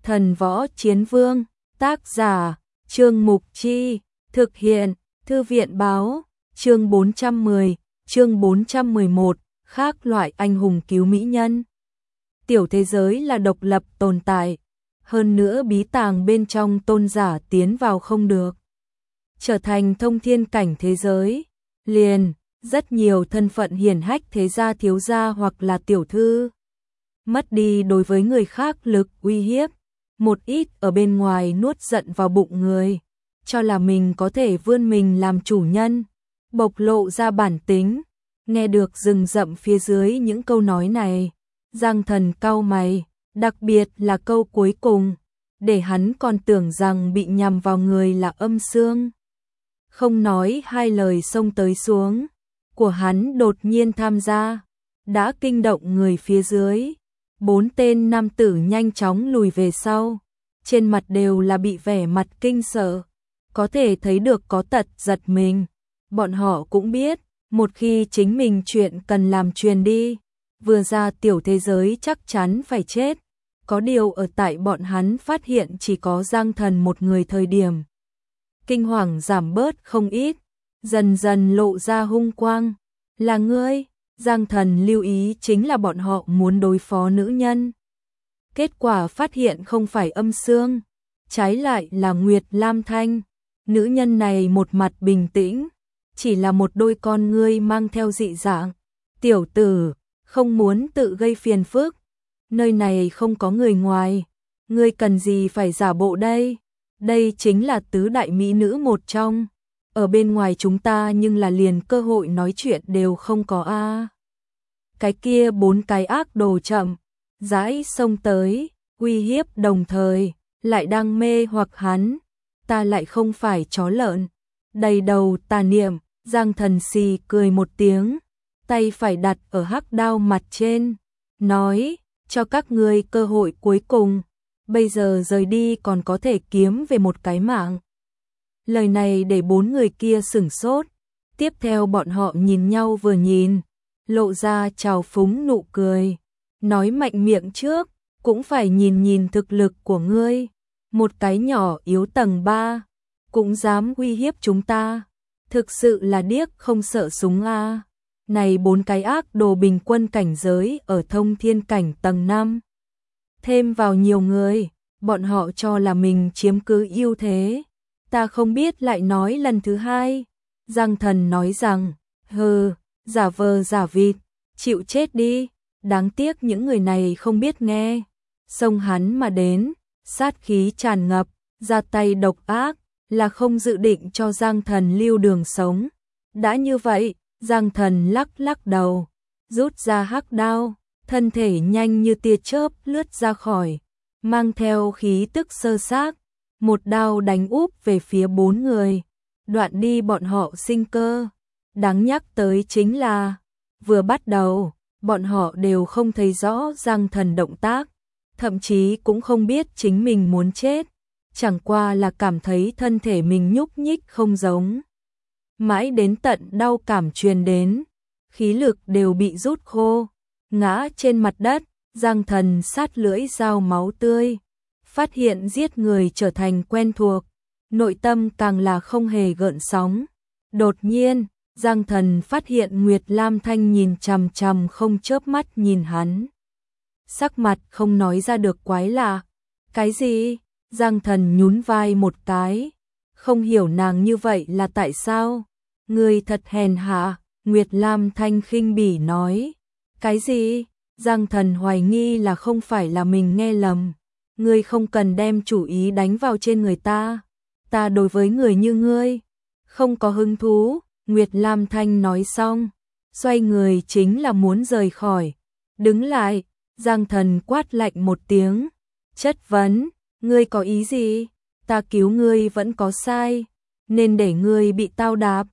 Thần Võ Chiến Vương, tác giả, Trương Mục Chi, thực hiện, Thư viện báo, chương 410, chương 411, khác loại anh hùng cứu mỹ nhân. Tiểu thế giới là độc lập tồn tại, hơn nữa bí tàng bên trong tôn giả tiến vào không được. Trở thành thông thiên cảnh thế giới, liền, rất nhiều thân phận hiển hách thế gia thiếu gia hoặc là tiểu thư. Mất đi đối với người khác lực uy hiếp, một ít ở bên ngoài nuốt giận vào bụng người, cho là mình có thể vươn mình làm chủ nhân, bộc lộ ra bản tính. Nghe được rừng rậm phía dưới những câu nói này, Giang Thần cau mày, đặc biệt là câu cuối cùng, để hắn còn tưởng rằng bị nhằm vào người là Âm Xương. Không nói hai lời xông tới xuống, của hắn đột nhiên tham gia, đã kinh động người phía dưới. 4 tên nam tử nhanh chóng lùi về sau, trên mặt đều là bị vẻ mặt kinh sợ, có thể thấy được có tật giật mình. Bọn họ cũng biết, một khi chính mình chuyện cần làm truyền đi, vừa ra tiểu thế giới chắc chắn phải chết. Có điều ở tại bọn hắn phát hiện chỉ có Giang Thần một người thời điểm, kinh hoàng giảm bớt không ít, dần dần lộ ra hung quang. Là ngươi? Giang Thần lưu ý chính là bọn họ muốn đối phó nữ nhân. Kết quả phát hiện không phải Âm Xương, trái lại là Nguyệt Lam Thanh. Nữ nhân này một mặt bình tĩnh, chỉ là một đôi con ngươi mang theo dị dạng. Tiểu tử, không muốn tự gây phiền phức, nơi này không có người ngoài, ngươi cần gì phải giả bộ đây? Đây chính là tứ đại mỹ nữ một trong. Ở bên ngoài chúng ta nhưng là liền cơ hội nói chuyện đều không có a. Cái kia 4 cái ác đồ chậm rãi xông tới, uy hiếp đồng thời lại đang mê hoặc hắn. Ta lại không phải chó lợn. Đầy đầu tà niệm, Giang Thần xì cười một tiếng, tay phải đặt ở hắc đao mặt trên, nói, cho các ngươi cơ hội cuối cùng, bây giờ rời đi còn có thể kiếm về một cái mạng. Lời này để 4 người kia sửng sốt, tiếp theo bọn họ nhìn nhau vừa nhìn, lộ ra trào phúng nụ cười, nói mạnh miệng trước, cũng phải nhìn nhìn thực lực của ngươi, một cái nhỏ yếu tầng 3, cũng dám uy hiếp chúng ta, thực sự là điếc không sợ súng a. Này 4 cái ác đồ bình quân cảnh giới ở thông thiên cảnh tầng 5. Thêm vào nhiều người, bọn họ cho là mình chiếm cứ ưu thế. Ta không biết lại nói lần thứ hai. Giang Thần nói rằng, hừ, giả vờ giả vịt, chịu chết đi. Đáng tiếc những người này không biết nghe. Xông hắn mà đến, sát khí tràn ngập, ra tay độc ác, là không dự định cho Giang Thần lưu đường sống. Đã như vậy, Giang Thần lắc lắc đầu, rút ra hắc đao, thân thể nhanh như tia chớp lướt ra khỏi, mang theo khí tức sơ xác, một đao đánh úp về phía 4 người, đoạn đi bọn họ sinh cơ. Đáng nhắc tới chính là, vừa bắt đầu, bọn họ đều không thấy rõ Giang Thần động tác, thậm chí cũng không biết chính mình muốn chết, chẳng qua là cảm thấy thân thể mình nhúc nhích không giống. Mãi đến tận đau cảm truyền đến, khí lực đều bị rút khô, ngã trên mặt đất, Giang Thần sát lưỡi dao máu tươi, phát hiện giết người trở thành quen thuộc, nội tâm càng là không hề gợn sóng. Đột nhiên, Giang Thần phát hiện Nguyệt Lam Thanh nhìn chằm chằm không chớp mắt nhìn hắn. Sắc mặt không nói ra được quái lạ. Cái gì? Giang Thần nhún vai một cái, không hiểu nàng như vậy là tại sao? Ngươi thật hèn hạ, Nguyệt Lam Thanh khinh bỉ nói. Cái gì? Giang Thần hoài nghi là không phải là mình nghe lầm. Ngươi không cần đem chủ ý đánh vào trên người ta. Ta đối với người như ngươi không có hứng thú. Nguyệt Lam Thanh nói xong, xoay người chính là muốn rời khỏi. Đứng lại, Giang Thần quát lạnh một tiếng, chất vấn, ngươi có ý gì? Ta cứu ngươi vẫn có sai, nên để ngươi bị tao đạp.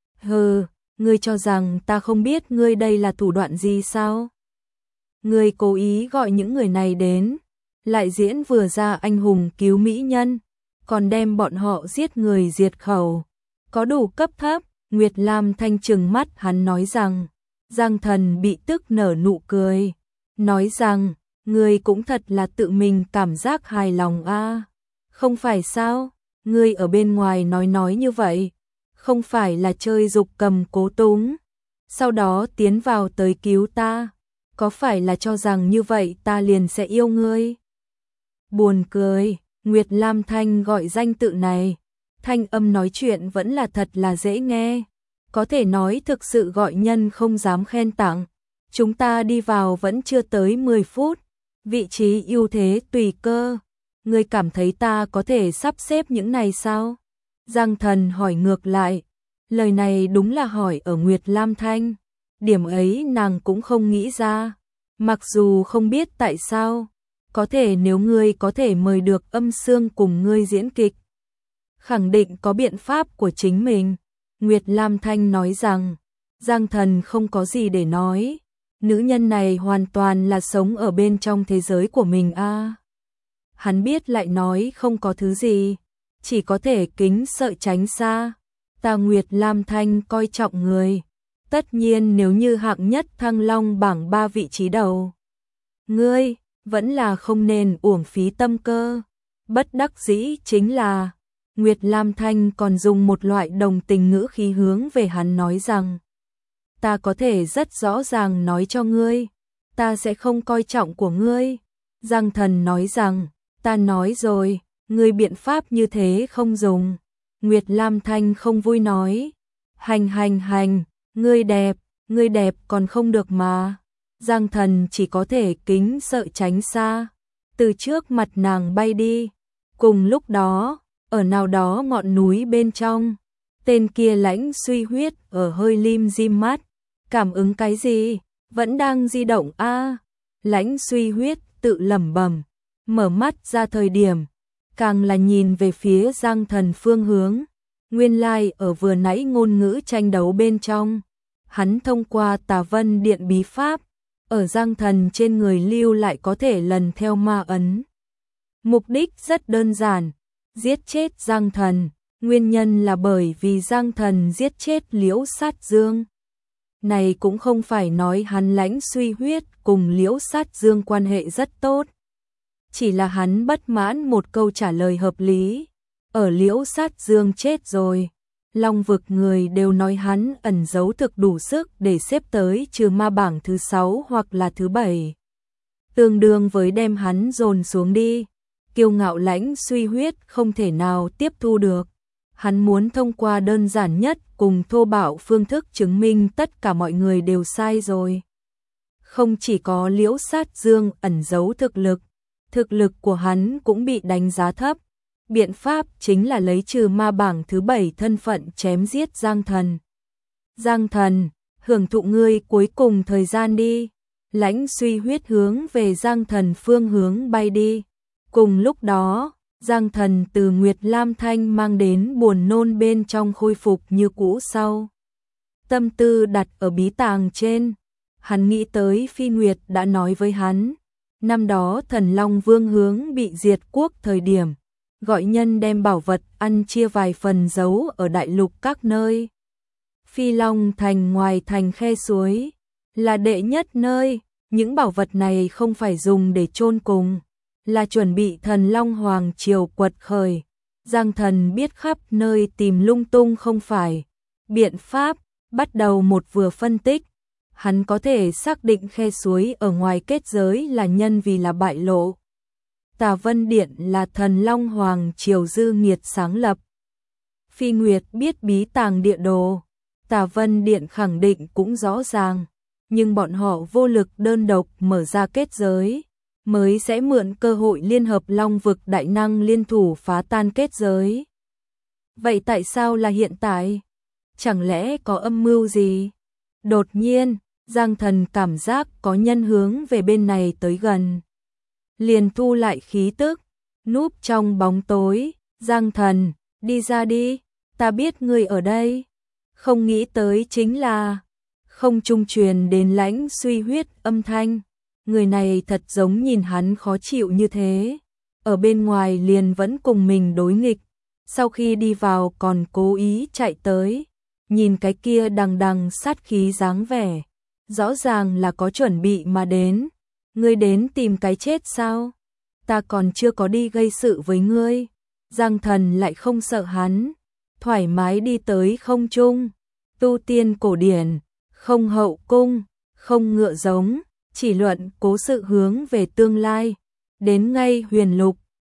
Hừ, ngươi cho rằng ta không biết ngươi đây là thủ đoạn gì sao? Ngươi cố ý gọi những người này đến, lại diễn vừa ra anh hùng cứu mỹ nhân, còn đem bọn họ giết người diệt khẩu. Có đủ cấp thấp? Nguyệt Lam Thanh trừng mắt hắn nói rằng, Giang Thần bị tức nở nụ cười, nói rằng, ngươi cũng thật là tự mình cảm giác hài lòng a. Không phải sao, ngươi ở bên ngoài nói như vậy, không phải là chơi dục cầm cố túng, sau đó tiến vào tới cứu ta, có phải là cho rằng như vậy ta liền sẽ yêu ngươi? Buồn cười, Nguyệt Lam Thanh gọi danh tự này, thanh âm nói chuyện vẫn là thật là dễ nghe, có thể nói thực sự gọi nhân không dám khen tặng. Chúng ta đi vào vẫn chưa tới 10 phút, vị trí ưu thế tùy cơ, ngươi cảm thấy ta có thể sắp xếp những này sao? Giang Thần hỏi ngược lại, lời này đúng là hỏi ở Nguyệt Lam Thanh, điểm ấy nàng cũng không nghĩ ra, mặc dù không biết tại sao, có thể nếu ngươi có thể mời được Âm Sương cùng ngươi diễn kịch, khẳng định có biện pháp của chính mình. Nguyệt Lam Thanh nói rằng, Giang Thần không có gì để nói, nữ nhân này hoàn toàn là sống ở bên trong thế giới của mình a. Hắn biết lại nói không có thứ gì, chỉ có thể kính sợ tránh xa. Ta Nguyệt Lam Thanh coi trọng người, tất nhiên nếu như hạng nhất Thăng Long bảng 3 vị trí đầu, ngươi vẫn là không nên uổng phí tâm cơ. Bất đắc dĩ chính là Nguyệt Lam Thanh còn dùng một loại đồng tình ngữ khí hướng về hắn nói rằng, ta có thể rất rõ ràng nói cho ngươi, ta sẽ không coi trọng của ngươi. Giang Thần nói rằng, ta nói rồi, ngươi biện pháp như thế không dùng. Nguyệt Lam Thanh không vui nói, hành, ngươi đẹp còn không được mà. Giang Thần chỉ có thể kính sợ tránh xa, từ trước mặt nàng bay đi. Cùng lúc đó, ở nào đó ngọn núi bên trong, tên kia Lãnh Suy Huyết ở hơi lim dim mắt, cảm ứng cái gì, vẫn đang di động a. Lãnh Suy Huyết tự lẩm bẩm, mở mắt ra thời điểm, càng là nhìn về phía Giang Thần phương hướng, nguyên lai ở vừa nãy ngôn ngữ tranh đấu bên trong, hắn thông qua Tà Vân Điện bí pháp, ở Giang Thần trên người lưu lại có thể lần theo ma ấn. Mục đích rất đơn giản, giết chết Giang Thần, nguyên nhân là bởi vì Giang Thần giết chết Liễu Sát Dương. Này cũng không phải nói hắn Lãnh Suy Huyết cùng Liễu Sát Dương quan hệ rất tốt, chỉ là hắn bất mãn một câu trả lời hợp lý, ở Liễu Sát Dương chết rồi, Long vực người đều nói hắn ẩn giấu thực đủ sức để xếp tới trừ ma bảng thứ 6 hoặc là thứ 7. Tương đương với đem hắn dồn xuống đi, kiêu ngạo Lãnh Suy Huyết không thể nào tiếp thu được. Hắn muốn thông qua đơn giản nhất cùng thô bạo phương thức chứng minh tất cả mọi người đều sai rồi. Không chỉ có Liễu Sát Dương ẩn giấu thực lực của hắn cũng bị đánh giá thấp. Biện pháp chính là lấy trừ ma bảng thứ 7 thân phận chém giết Giang Thần. Giang Thần, hưởng thụ ngươi cuối cùng thời gian đi. Lãnh Suy Huyết hướng về Giang Thần phương hướng bay đi. Cùng lúc đó, Giang Thần từ Nguyệt Lam Thanh mang đến buồn nôn bên trong khôi phục như cũ sau. Tâm tư đặt ở bí tàng trên, hắn nghĩ tới Phi Nguyệt đã nói với hắn, năm đó Thần Long Vương hướng bị diệt quốc thời điểm, gọi nhân đem bảo vật ăn chia vài phần giấu ở đại lục các nơi. Phi Long Thành ngoài thành khe suối, là đệ nhất nơi, những bảo vật này không phải dùng để chôn cùng, là chuẩn bị Thần Long Hoàng triều quật khởi. Giang Thần biết khắp nơi tìm lung tung không phải biện pháp, bắt đầu một vừa phân tích, hắn có thể xác định khe suối ở ngoài kết giới là nhân vì là bại lộ. Tà Vân Điện là Thần Long Hoàng triều Dư Nghiệt sáng lập. Phi Nguyệt biết bí tàng địa đồ, Tà Vân Điện khẳng định cũng rõ ràng, nhưng bọn họ vô lực đơn độc mở ra kết giới, mới sẽ mượn cơ hội liên hợp Long vực đại năng liên thủ phá tan kết giới. Vậy tại sao là hiện tại? Chẳng lẽ có âm mưu gì? Đột nhiên, Giang Thần cảm giác có nhân hướng về bên này tới gần. Liền thu lại khí tức, núp trong bóng tối, Giang Thần, đi ra đi, ta biết ngươi ở đây. Không nghĩ tới chính là không trung truyền đến Lãnh Suy Huyết âm thanh. Người này thật giống nhìn hắn khó chịu như thế, ở bên ngoài liền vẫn cùng mình đối nghịch, sau khi đi vào còn cố ý chạy tới, nhìn cái kia đằng đằng sát khí dáng vẻ, rõ ràng là có chuẩn bị mà đến. Ngươi đến tìm cái chết sao? Ta còn chưa có đi gây sự với ngươi. Giang Thần lại không sợ hắn, thoải mái đi tới không trung. Tu tiên cổ điển, không hậu cung, không ngựa giống, chỉ luận cố sự hướng về tương lai. Đến ngay Huyền Lục,